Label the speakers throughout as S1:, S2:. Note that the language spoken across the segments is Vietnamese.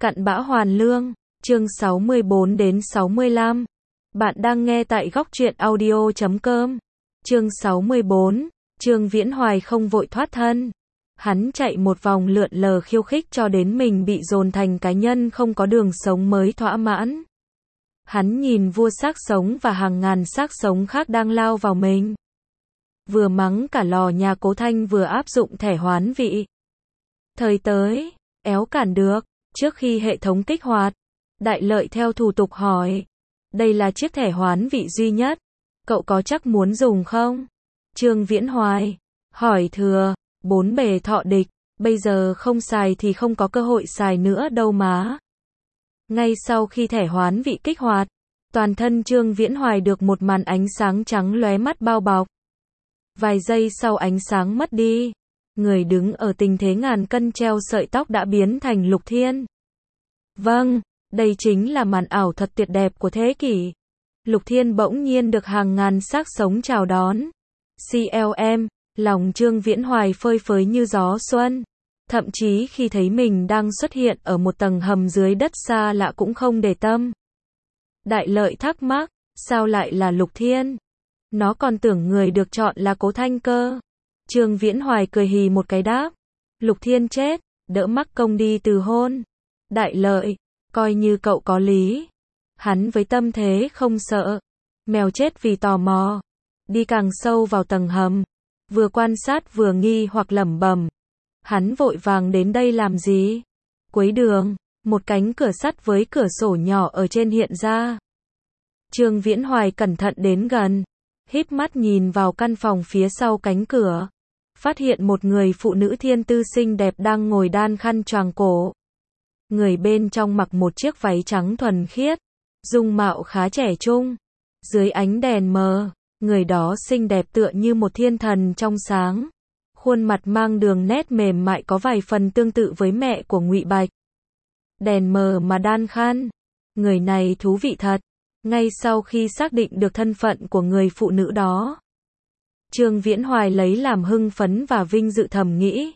S1: Cặn bã hoàn lương, chương 64 đến 65. Bạn đang nghe tại góc truyện audio.com. Chương 64, Trương Viễn Hoài không vội thoát thân. Hắn chạy một vòng lượn lờ khiêu khích cho đến mình bị dồn thành cá nhân không có đường sống mới thỏa mãn. Hắn nhìn vua xác sống và hàng ngàn xác sống khác đang lao vào mình. Vừa mắng cả lò nhà Cố Thanh vừa áp dụng thẻ hoán vị. Thời tới, éo cản được. Trước khi hệ thống kích hoạt, Đại Lợi theo thủ tục hỏi. Đây là chiếc thẻ hoán vị duy nhất. Cậu có chắc muốn dùng không? Trương Viễn Hoài hỏi thừa, bốn bề thọ địch, bây giờ không xài thì không có cơ hội xài nữa đâu má. Ngay sau khi thẻ hoán vị kích hoạt, toàn thân Trương Viễn Hoài được một màn ánh sáng trắng lóe mắt bao bọc. Vài giây sau ánh sáng mất đi, người đứng ở tình thế ngàn cân treo sợi tóc đã biến thành Lục Thiên. Vâng, đây chính là màn ảo thuật tuyệt đẹp của thế kỷ. Lục Thiên bỗng nhiên được hàng ngàn xác sống chào đón. CLM, lòng Trương Viễn Hoài phơi phới như gió xuân. Thậm chí khi thấy mình đang xuất hiện ở một tầng hầm dưới đất xa lạ cũng không để tâm. Đại Lợi thắc mắc, sao lại là Lục Thiên? Nó còn tưởng người được chọn là Cố Thanh cơ. Trương Viễn Hoài cười hì một cái đáp. Lục Thiên chết, đỡ mắc công đi từ hôn. Đại Lợi, coi như cậu có lý. Hắn với tâm thế không sợ. Mèo chết vì tò mò. Đi càng sâu vào tầng hầm. Vừa quan sát vừa nghi hoặc lẩm bẩm. Hắn vội vàng đến đây làm gì? Cuối đường, một cánh cửa sắt với cửa sổ nhỏ ở trên hiện ra. Trương Viễn Hoài cẩn thận đến gần. Híp mắt nhìn vào căn phòng phía sau cánh cửa. Phát hiện một người phụ nữ thiên tư xinh đẹp đang ngồi đan khăn choàng cổ. Người bên trong mặc một chiếc váy trắng thuần khiết, dung mạo khá trẻ trung. Dưới ánh đèn mờ, người đó xinh đẹp tựa như một thiên thần trong sáng. Khuôn mặt mang đường nét mềm mại có vài phần tương tự với mẹ của Ngụy Bạch. Đèn mờ mà đan khăn. Người này thú vị thật. Ngay sau khi xác định được thân phận của người phụ nữ đó, Trương Viễn Hoài lấy làm hưng phấn và vinh dự thầm nghĩ.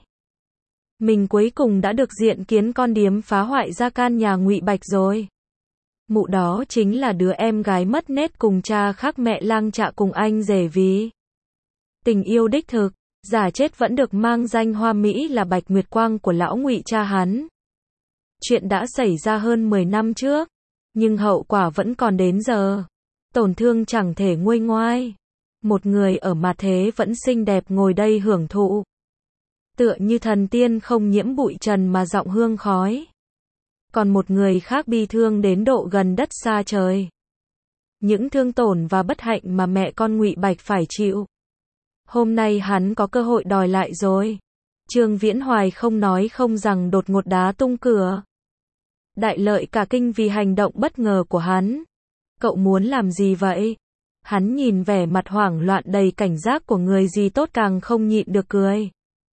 S1: Mình cuối cùng đã được diện kiến con điếm phá hoại gia can nhà Ngụy Bạch rồi. Mụ đó chính là đứa em gái mất nết cùng cha khác mẹ lang trạ cùng anh rể vì tình yêu đích thực, giả chết vẫn được mang danh hoa mỹ là Bạch Nguyệt Quang của lão Ngụy cha hắn. Chuyện đã xảy ra hơn 10 năm trước, nhưng hậu quả vẫn còn đến giờ. Tổn thương chẳng thể nguôi ngoai. Một người ở mà thế vẫn xinh đẹp ngồi đây hưởng thụ. Tựa như thần tiên không nhiễm bụi trần mà giọng hương khói. Còn một người khác bi thương đến độ gần đất xa trời. Những thương tổn và bất hạnh mà mẹ con Ngụy Bạch phải chịu. Hôm nay hắn có cơ hội đòi lại rồi. Trương Viễn Hoài không nói không rằng đột ngột đá tung cửa. Đại Lợi cả kinh vì hành động bất ngờ của hắn. Cậu muốn làm gì vậy? Hắn nhìn vẻ mặt hoảng loạn đầy cảnh giác của người gì tốt càng không nhịn được cười.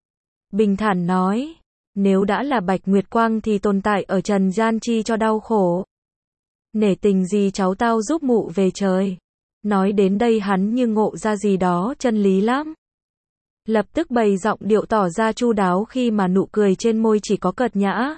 S1: Bình thản nói, nếu đã là Bạch Nguyệt Quang thì tồn tại ở trần gian chi cho đau khổ. Nể tình gì cháu tao giúp mụ về trời. Nói đến đây hắn như ngộ ra gì đó chân lý lắm. Lập tức bày giọng điệu tỏ ra chu đáo khi mà nụ cười trên môi chỉ có cợt nhã.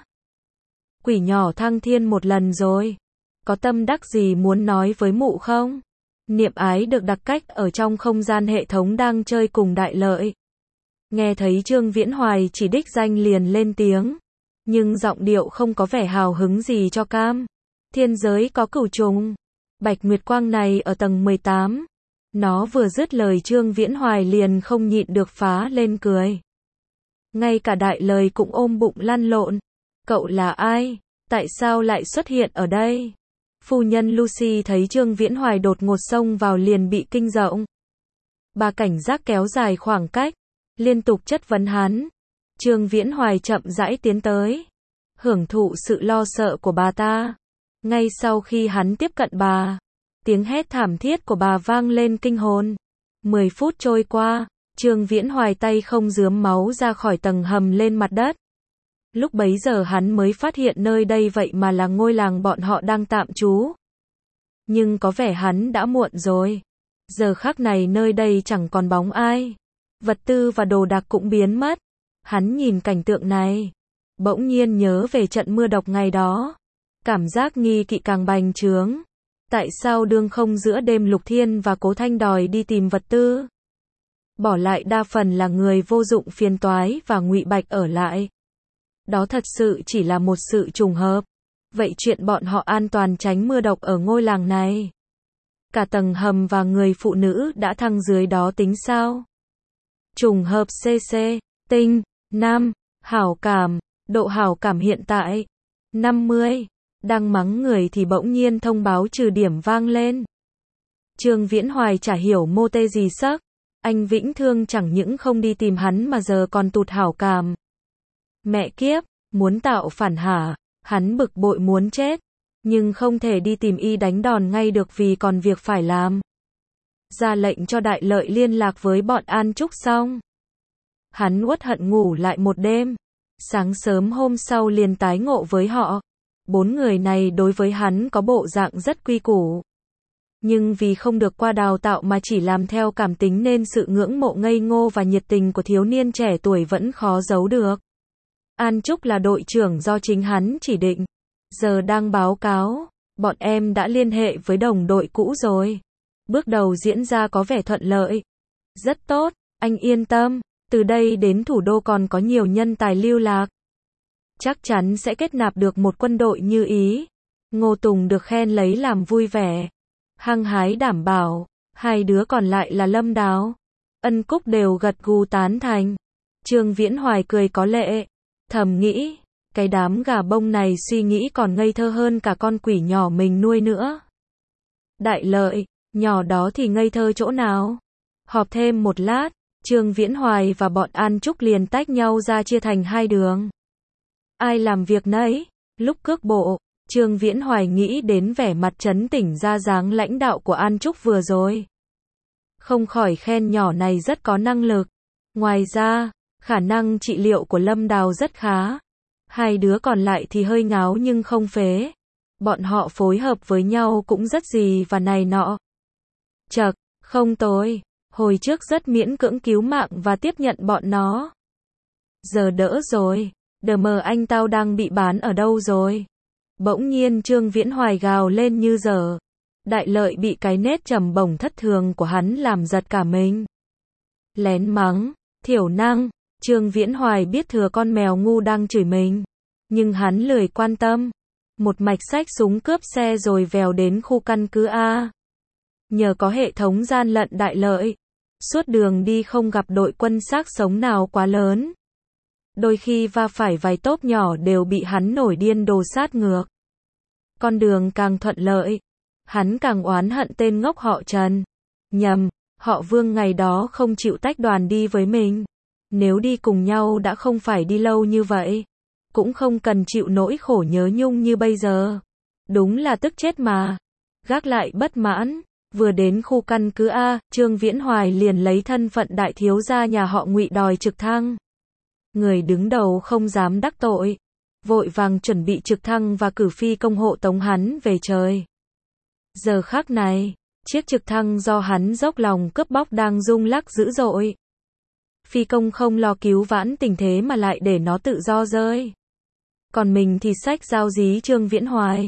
S1: Quỷ nhỏ thăng thiên một lần rồi. Có tâm đắc gì muốn nói với mụ không? Niệm Ái được đặt cách ở trong không gian hệ thống đang chơi cùng Đại Lợi. Nghe thấy Trương Viễn Hoài chỉ đích danh liền lên tiếng. Nhưng giọng điệu không có vẻ hào hứng gì cho cam. Thiên giới có cửu trùng. Bạch Nguyệt Quang này ở tầng 18. Nó vừa dứt lời Trương Viễn Hoài liền không nhịn được phá lên cười. Ngay cả Đại Lợi cũng ôm bụng lăn lộn. Cậu là ai? Tại sao lại xuất hiện ở đây? Phu nhân Lucy thấy Trương Viễn Hoài đột ngột xông vào liền bị kinh rộng. Bà cảnh giác kéo dài khoảng cách, liên tục chất vấn hắn. Trương Viễn Hoài chậm rãi tiến tới, hưởng thụ sự lo sợ của bà ta. Ngay sau khi hắn tiếp cận bà, tiếng hét thảm thiết của bà vang lên kinh hồn. 10 phút trôi qua, Trương Viễn Hoài tay không rướm máu ra khỏi tầng hầm lên mặt đất. Lúc bấy giờ hắn mới phát hiện nơi đây vậy mà là ngôi làng bọn họ đang tạm trú. Nhưng có vẻ hắn đã muộn rồi. Giờ khắc này nơi đây chẳng còn bóng ai. Vật tư và đồ đạc cũng biến mất. Hắn nhìn cảnh tượng này, Bỗng nhiên nhớ về trận mưa độc ngày đó. Cảm giác nghi kỵ càng bành trướng. Tại sao đương không giữa đêm Lục Thiên và Cố Thanh đòi đi tìm vật tư? Bỏ lại đa phần là người vô dụng phiền toái và Ngụy Bạch ở lại. Đó thật sự chỉ là một sự trùng hợp. Vậy chuyện bọn họ an toàn tránh mưa độc ở ngôi làng này. Cả tầng hầm và người phụ nữ đã thăng dưới đó tính sao? Trùng hợp CC, tinh, nam, hảo cảm, độ hảo cảm hiện tại 50. Đang mắng người thì bỗng nhiên thông báo trừ điểm vang lên. Trương Viễn Hoài chả hiểu mô tê gì sắc. Anh Vĩnh Thương chẳng những không đi tìm hắn mà giờ còn tụt hảo cảm. Mẹ kiếp, muốn tạo phản hả? Hắn bực bội muốn chết. Nhưng không thể đi tìm y đánh đòn ngay được vì còn việc phải làm. Ra lệnh cho Đại Lợi liên lạc với bọn An Trúc xong. Hắn uất hận ngủ lại một đêm. Sáng sớm hôm sau liền tái ngộ với họ. 4 người này đối với hắn có bộ dạng rất quy củ. Nhưng vì không được qua đào tạo mà chỉ làm theo cảm tính nên sự ngưỡng mộ ngây ngô và nhiệt tình của thiếu niên trẻ tuổi vẫn khó giấu được. An Trúc là đội trưởng do chính hắn chỉ định. Giờ đang báo cáo, bọn em đã liên hệ với đồng đội cũ rồi. Bước đầu diễn ra có vẻ thuận lợi. Rất tốt, anh yên tâm, từ đây đến thủ đô còn có nhiều nhân tài lưu lạc. Chắc chắn sẽ kết nạp được một quân đội như ý. Ngô Tùng được khen lấy làm vui vẻ. Hăng hái đảm bảo, hai đứa còn lại là Lâm Đào, Ân Cúc đều gật gù tán thành. Trương Viễn Hoài cười có lệ, thầm nghĩ, cái đám gà bông này suy nghĩ còn ngây thơ hơn cả con quỷ nhỏ mình nuôi nữa. Đại Lợi, nhỏ đó thì ngây thơ chỗ nào? Họp thêm một lát, Trương Viễn Hoài và bọn An Trúc liền tách nhau ra chia thành hai đường. Ai làm việc nấy? Lúc cước bộ, Trương Viễn Hoài nghĩ đến vẻ mặt trấn tĩnh ra dáng lãnh đạo của An Trúc vừa rồi. Không khỏi khen nhỏ này rất có năng lực. Ngoài ra, khả năng trị liệu của Lâm Đào rất khá. Hai đứa còn lại thì hơi ngáo nhưng không phế. Bọn họ phối hợp với nhau cũng rất gì và này nọ. Chậc, không tồi. Hồi trước rất miễn cưỡng cứu mạng và tiếp nhận bọn nó. Giờ đỡ rồi. Đờ mờ anh tao đang bị bán ở đâu rồi? Bỗng nhiên Trương Viễn Hoài gào lên như dở. Đại Lợi bị cái nét trầm bổng thất thường của hắn làm giật cả mình. Lén mắng, thiểu năng. Trương Viễn Hoài biết thừa con mèo ngu đang chửi mình. Nhưng hắn lười quan tâm. Một mạch xách súng cướp xe rồi vèo đến khu căn cứ A. Nhờ có hệ thống gian lận Đại Lợi. Suốt đường đi không gặp đội quân xác sống nào quá lớn. Đôi khi va phải vài tốp nhỏ đều bị hắn nổi điên đồ sát ngược. Con đường càng thuận lợi, hắn càng oán hận tên ngốc họ Trần. Nhầm, họ Vương ngày đó không chịu tách đoàn đi với mình. Nếu đi cùng nhau đã không phải đi lâu như vậy. Cũng không cần chịu nỗi khổ nhớ nhung như bây giờ. Đúng là tức chết mà. Gác lại bất mãn, vừa đến khu căn cứ A, Trương Viễn Hoài liền lấy thân phận đại thiếu gia nhà họ Ngụy đòi trực thăng. Người đứng đầu không dám đắc tội, vội vàng chuẩn bị trực thăng và cử phi công hộ tống hắn về trời. Giờ khắc này, chiếc trực thăng do hắn dốc lòng cướp bóc đang rung lắc dữ dội. Phi công không lo cứu vãn tình thế mà lại để nó tự do rơi. Còn mình thì xách dao dí Trương Viễn Hoài.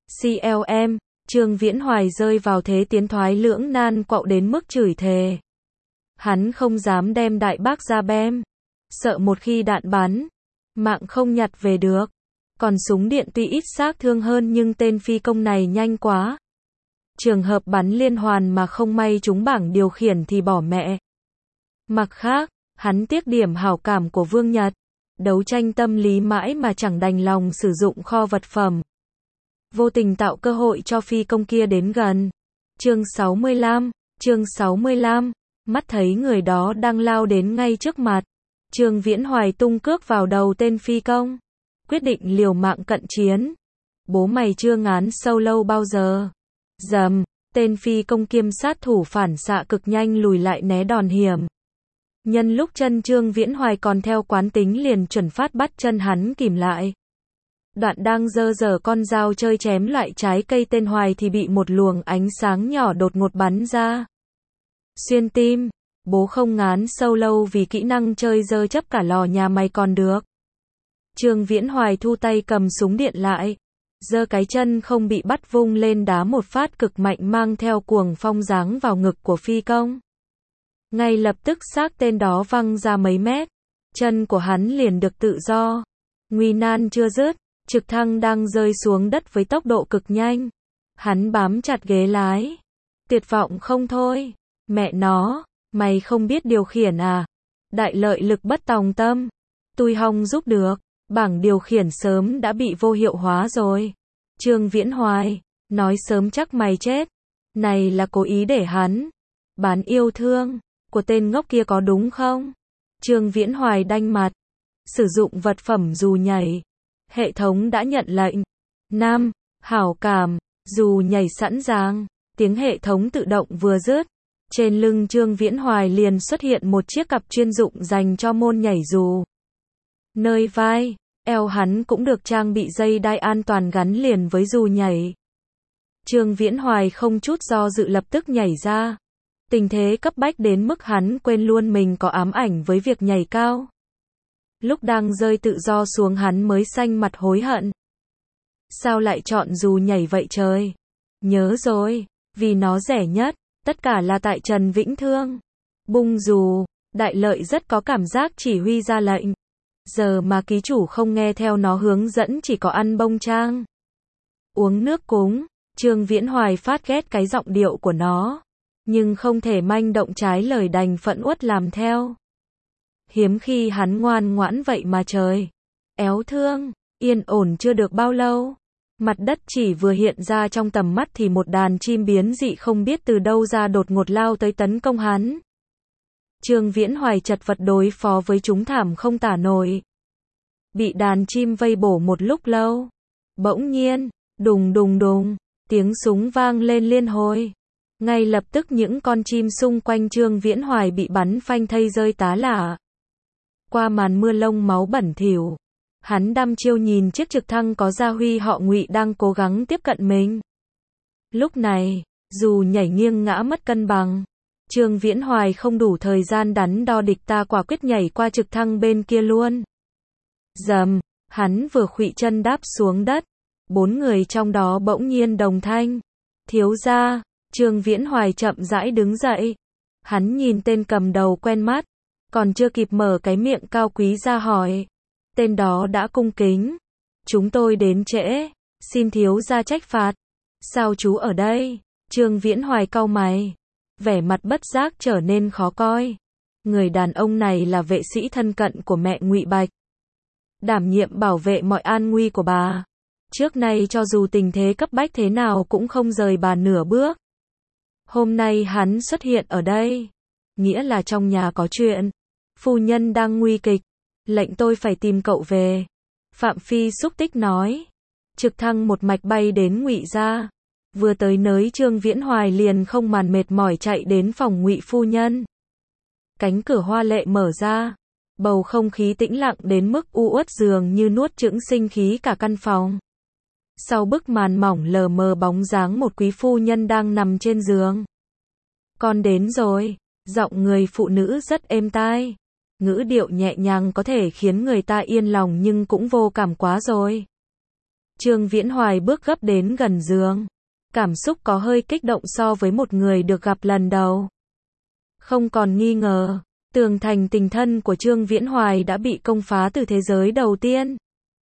S1: CLM, Trương Viễn Hoài rơi vào thế tiến thoái lưỡng nan quạo đến mức chửi thề. Hắn không dám đem đại bác ra bem. Sợ một khi đạn bắn, mạng không nhặt về được. Còn súng điện tuy ít xác thương hơn nhưng tên phi công này nhanh quá. Trường hợp bắn liên hoàn mà không may trúng bảng điều khiển thì bỏ mẹ. Mặt khác, hắn tiếc điểm hảo cảm của Vương Nhật. Đấu tranh tâm lý mãi mà chẳng đành lòng sử dụng kho vật phẩm. Vô tình tạo cơ hội cho phi công kia đến gần. Chương 65, mắt thấy người đó đang lao đến ngay trước mặt. Trương Viễn Hoài tung cước vào đầu tên phi công. Quyết định liều mạng cận chiến. Bố mày chưa ngán sâu lâu bao giờ. Dầm, tên phi công kiêm sát thủ phản xạ cực nhanh lùi lại né đòn hiểm. Nhân lúc chân Trương Viễn Hoài còn theo quán tính liền chuẩn phát bắt chân hắn kìm lại. Đoạn đang giơ giở con dao chơi chém loại trái cây tên Hoài thì bị một luồng ánh sáng nhỏ đột ngột bắn ra. Xuyên tim. Bố không ngán sâu lâu vì kỹ năng chơi dơ chấp cả lò nhà mày còn được. Trương Viễn Hoài thu tay cầm súng điện lại, giơ cái chân không bị bắt vung lên đá một phát cực mạnh mang theo cuồng phong giáng vào ngực của phi công. Ngay lập tức xác tên đó văng ra mấy mét, chân của hắn liền được tự do. Nguy nan chưa dứt, trực thăng đang rơi xuống đất với tốc độ cực nhanh. Hắn bám chặt ghế lái. Tuyệt vọng không thôi. Mẹ nó, mày không biết điều khiển à? Đại lợi lực bất tòng tâm. Tui hong giúp được. Bảng điều khiển sớm đã bị vô hiệu hóa rồi. Trương Viễn Hoài, nói sớm chắc mày chết. Này là cố ý để hắn bán yêu thương của tên ngốc kia có đúng không? Trương Viễn Hoài đanh mặt. Sử dụng vật phẩm dù nhảy. Hệ thống đã nhận lệnh. Nam, hảo cảm, dù nhảy sẵn sàng. Tiếng hệ thống tự động vừa dứt. Trên lưng Trương Viễn Hoài liền xuất hiện một chiếc cặp chuyên dụng dành cho môn nhảy dù. Nơi vai, eo hắn cũng được trang bị dây đai an toàn gắn liền với dù nhảy. Trương Viễn Hoài không chút do dự lập tức nhảy ra. Tình thế cấp bách đến mức hắn quên luôn mình có ám ảnh với việc nhảy cao. Lúc đang rơi tự do xuống hắn mới xanh mặt hối hận. Sao lại chọn dù nhảy vậy trời? Nhớ rồi, vì nó rẻ nhất, tất cả là tại Trần Vĩnh Thương. Bung dù, đại lợi rất có cảm giác chỉ huy ra lệnh. Giờ mà ký chủ không nghe theo nó hướng dẫn chỉ có ăn bông trang. Uống nước cúng, Trương Viễn Hoài phát ghét cái giọng điệu của nó. Nhưng không thể manh động trái lời đành phận uất làm theo. Hiếm khi hắn ngoan ngoãn vậy mà trời. Éo thương, yên ổn chưa được bao lâu. Mặt đất chỉ vừa hiện ra trong tầm mắt thì một đàn chim biến dị không biết từ đâu ra đột ngột lao tới tấn công hắn. Trương Viễn Hoài chật vật đối phó với chúng thảm không tả nổi. Bị đàn chim vây bổ một lúc lâu. Bỗng nhiên, đùng đùng đùng, tiếng súng vang lên liên hồi. Ngay lập tức những con chim xung quanh Trương Viễn Hoài bị bắn phanh thây rơi tá lả. Qua màn mưa lông máu bẩn thỉu, hắn đăm chiêu nhìn chiếc trực thăng có gia huy họ Ngụy đang cố gắng tiếp cận mình. Lúc này, dù nhảy nghiêng ngã mất cân bằng, Trương Viễn Hoài không đủ thời gian đắn đo địch ta quả quyết nhảy qua trực thăng bên kia luôn. Dầm, hắn vừa khuỵu chân đáp xuống đất, 4 người trong đó bỗng nhiên đồng thanh. Thiếu gia, Trương Viễn Hoài chậm rãi đứng dậy. Hắn nhìn tên cầm đầu quen mắt, còn chưa kịp mở cái miệng cao quý ra hỏi. Tên đó đã cung kính. Chúng tôi đến trễ, xin thiếu gia trách phạt. Sao chú ở đây? Trương Viễn Hoài cau mày, vẻ mặt bất giác trở nên khó coi. Người đàn ông này là vệ sĩ thân cận của mẹ Ngụy Bạch, đảm nhiệm bảo vệ mọi an nguy của bà. Trước nay cho dù tình thế cấp bách thế nào cũng không rời bà nửa bước. Hôm nay hắn xuất hiện ở đây, nghĩa là trong nhà có chuyện. Phu nhân đang nguy kịch, lệnh tôi phải tìm cậu về. Phạm Phi xúc tích nói. Trực thăng một mạch bay đến Ngụy gia. Vừa tới nơi Trương Viễn Hoài liền không màn mệt mỏi chạy đến phòng Ngụy phu nhân. Cánh cửa hoa lệ mở ra, bầu không khí tĩnh lặng đến mức u uất dường như nuốt chửng sinh khí cả căn phòng. Sau bức màn mỏng lờ mờ bóng dáng một quý phu nhân đang nằm trên giường. Con đến rồi, giọng người phụ nữ rất êm tai. Ngữ điệu nhẹ nhàng có thể khiến người ta yên lòng nhưng cũng vô cảm quá rồi. Trương Viễn Hoài bước gấp đến gần giường. Cảm xúc có hơi kích động so với một người được gặp lần đầu. Không còn nghi ngờ, tường thành tình thân của Trương Viễn Hoài đã bị công phá từ thế giới đầu tiên.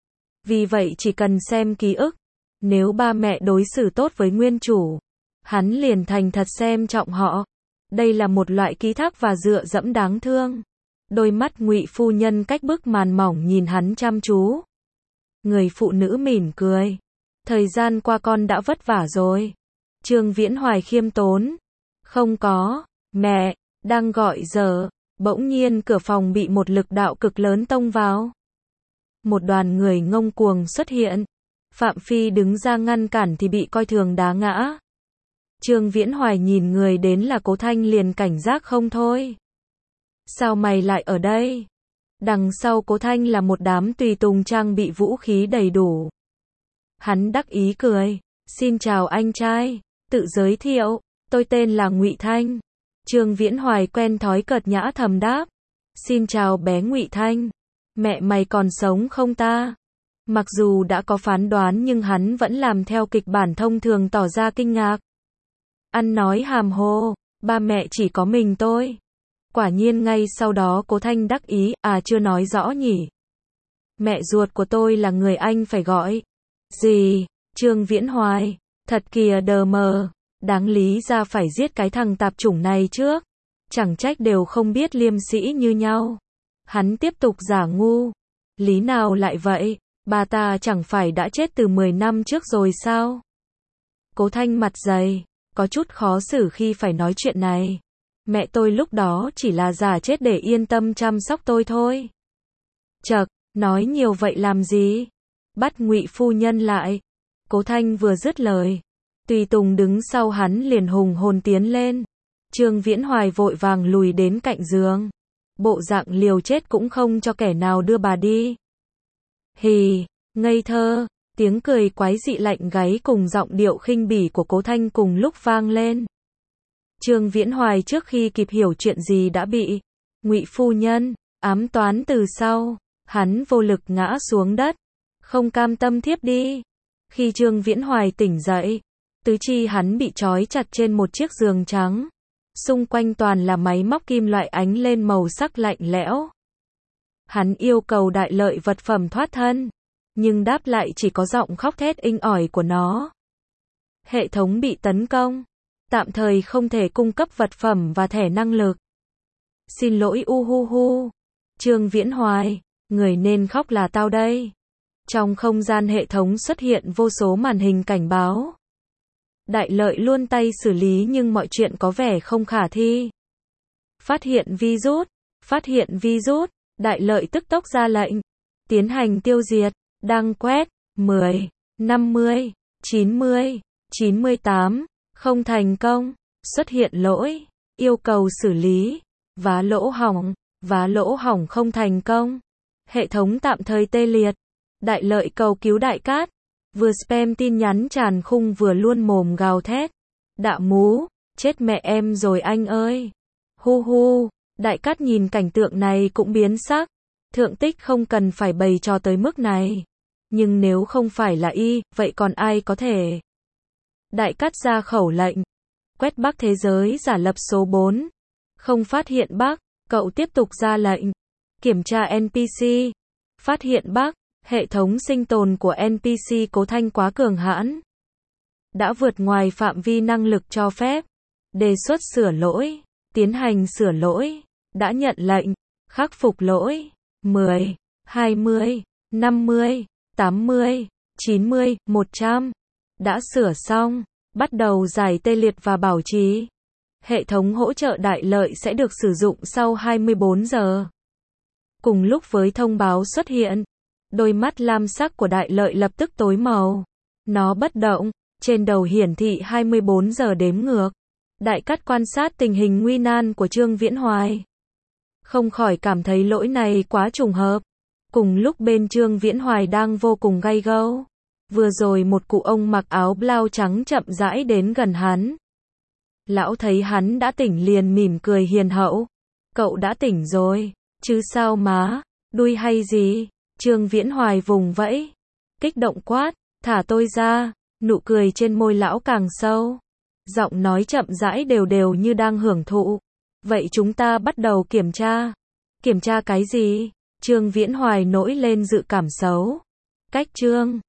S1: Vì vậy chỉ cần xem ký ức, nếu ba mẹ đối xử tốt với nguyên chủ, hắn liền thành thật xem trọng họ. Đây là một loại ký thác và dựa dẫm đáng thương. Đôi mắt Ngụy phu nhân cách bức màn mỏng nhìn hắn chăm chú. Người phụ nữ mỉm cười. Thời gian qua con đã vất vả rồi. Trương Viễn Hoài khiêm tốn. Không có, mẹ, đang gọi giờ. Bỗng nhiên cửa phòng bị một lực đạo cực lớn tông vào. Một đoàn người ngông cuồng xuất hiện. Phạm Phi đứng ra ngăn cản thì bị coi thường đá ngã. Trương Viễn Hoài nhìn người đến là Cố Thanh liền cảnh giác không thôi. Sao mày lại ở đây? Đằng sau Cố Thanh là một đám tùy tùng trang bị vũ khí đầy đủ. Hắn đắc ý cười. Xin chào anh trai. Tự giới thiệu. Tôi tên là Ngụy Thanh. Trương Viễn Hoài quen thói cợt nhã thầm đáp. Xin chào bé Ngụy Thanh. Mẹ mày còn sống không ta? Mặc dù đã có phán đoán nhưng hắn vẫn làm theo kịch bản thông thường tỏ ra kinh ngạc. Ăn nói hàm hồ, ba mẹ chỉ có mình tôi. Quả nhiên ngay sau đó Cố Thanh đắc ý, chưa nói rõ nhỉ. Mẹ ruột của tôi là người anh phải gọi. Gì? Trương Viễn Hoài, thật kìa đờ mờ, đáng lý ra phải giết cái thằng tạp chủng này trước. Chẳng trách đều không biết liêm sĩ như nhau. Hắn tiếp tục giả ngu. Lý nào lại vậy? Bà ta chẳng phải đã chết từ 10 năm trước rồi sao? Cố Thanh mặt dày, có chút khó xử khi phải nói chuyện này. Mẹ tôi lúc đó chỉ là giả chết để yên tâm chăm sóc tôi thôi. Chậc, nói nhiều vậy làm gì? Bắt Ngụy phu nhân lại. Cố Thanh vừa dứt lời, tùy tùng đứng sau hắn liền hùng hồn tiến lên. Trương Viễn Hoài vội vàng lùi đến cạnh giường. Bộ dạng liều chết cũng không cho kẻ nào đưa bà đi. Hì, ngây thơ, tiếng cười quái dị lạnh gáy cùng giọng điệu khinh bỉ của Cố Thanh cùng lúc vang lên. Trương Viễn Hoài trước khi kịp hiểu chuyện gì đã bị Ngụy phu nhân ám toán từ sau, hắn vô lực ngã xuống đất, không cam tâm thiếp đi. Khi Trương Viễn Hoài tỉnh dậy, tứ chi hắn bị trói chặt trên một chiếc giường trắng, xung quanh toàn là máy móc kim loại ánh lên màu sắc lạnh lẽo. Hắn yêu cầu Đại Lợi vật phẩm thoát thân, nhưng đáp lại chỉ có giọng khóc thét inh ỏi của nó. Hệ thống bị tấn công, tạm thời không thể cung cấp vật phẩm và thẻ năng lực. Xin lỗi uhuhu. Trương Viễn Hoài, người nên khóc là tao đây. Trong không gian hệ thống xuất hiện vô số màn hình cảnh báo. Đại Lợi luôn tay xử lý nhưng mọi chuyện có vẻ không khả thi. Phát hiện virus, phát hiện virus. Đại Lợi tức tốc ra lệnh, tiến hành tiêu diệt, đang quét, 10, 50, 90, 98, không thành công, xuất hiện lỗi, yêu cầu xử lý, vá lỗ hỏng không thành công, hệ thống tạm thời tê liệt. Đại Lợi cầu cứu Đại Cát, vừa spam tin nhắn tràn khung vừa luôn mồm gào thét, đạ mú, chết mẹ em rồi anh ơi, hu hu. Đại Cát nhìn cảnh tượng này cũng biến sắc. Thượng Tích không cần phải bày trò tới mức này. Nhưng nếu không phải là y, vậy còn ai có thể? Đại Cát ra khẩu lệnh. Quét Bắc thế giới giả lập số 4. Không phát hiện Bắc, cậu tiếp tục ra lệnh. Kiểm tra NPC. Phát hiện Bắc, hệ thống sinh tồn của NPC Cố Thanh quá cường hãn. Đã vượt ngoài phạm vi năng lực cho phép. Đề xuất sửa lỗi. Tiến hành sửa lỗi. Đã nhận lệnh, khắc phục lỗi, 10, 20, 50, 80, 90, 100. Đã sửa xong, bắt đầu giải tê liệt và bảo trì. Hệ thống hỗ trợ Đại Lợi sẽ được sử dụng sau 24 giờ. Cùng lúc với thông báo xuất hiện, đôi mắt lam sắc của Đại Lợi lập tức tối màu. Nó bất động, trên đầu hiển thị 24 giờ đếm ngược. Đại Cát quan sát tình hình nguy nan của Trương Viễn Hoài. Không khỏi cảm thấy lỗi này quá trùng hợp. Cùng lúc bên Trương Viễn Hoài đang vô cùng gay gẫu. Vừa rồi một cụ ông mặc áo blau trắng chậm rãi đến gần hắn. Lão thấy hắn đã tỉnh liền mỉm cười hiền hậu. Cậu đã tỉnh rồi, chứ sao má, đuôi hay gì? Trương Viễn Hoài vùng vẫy. Kích động quát, thả tôi ra, nụ cười trên môi lão càng sâu. Giọng nói chậm rãi đều đều như đang hưởng thụ. Vậy chúng ta bắt đầu kiểm tra. Kiểm tra cái gì? Trương Viễn Hoài nổi lên dự cảm xấu. Cách Trương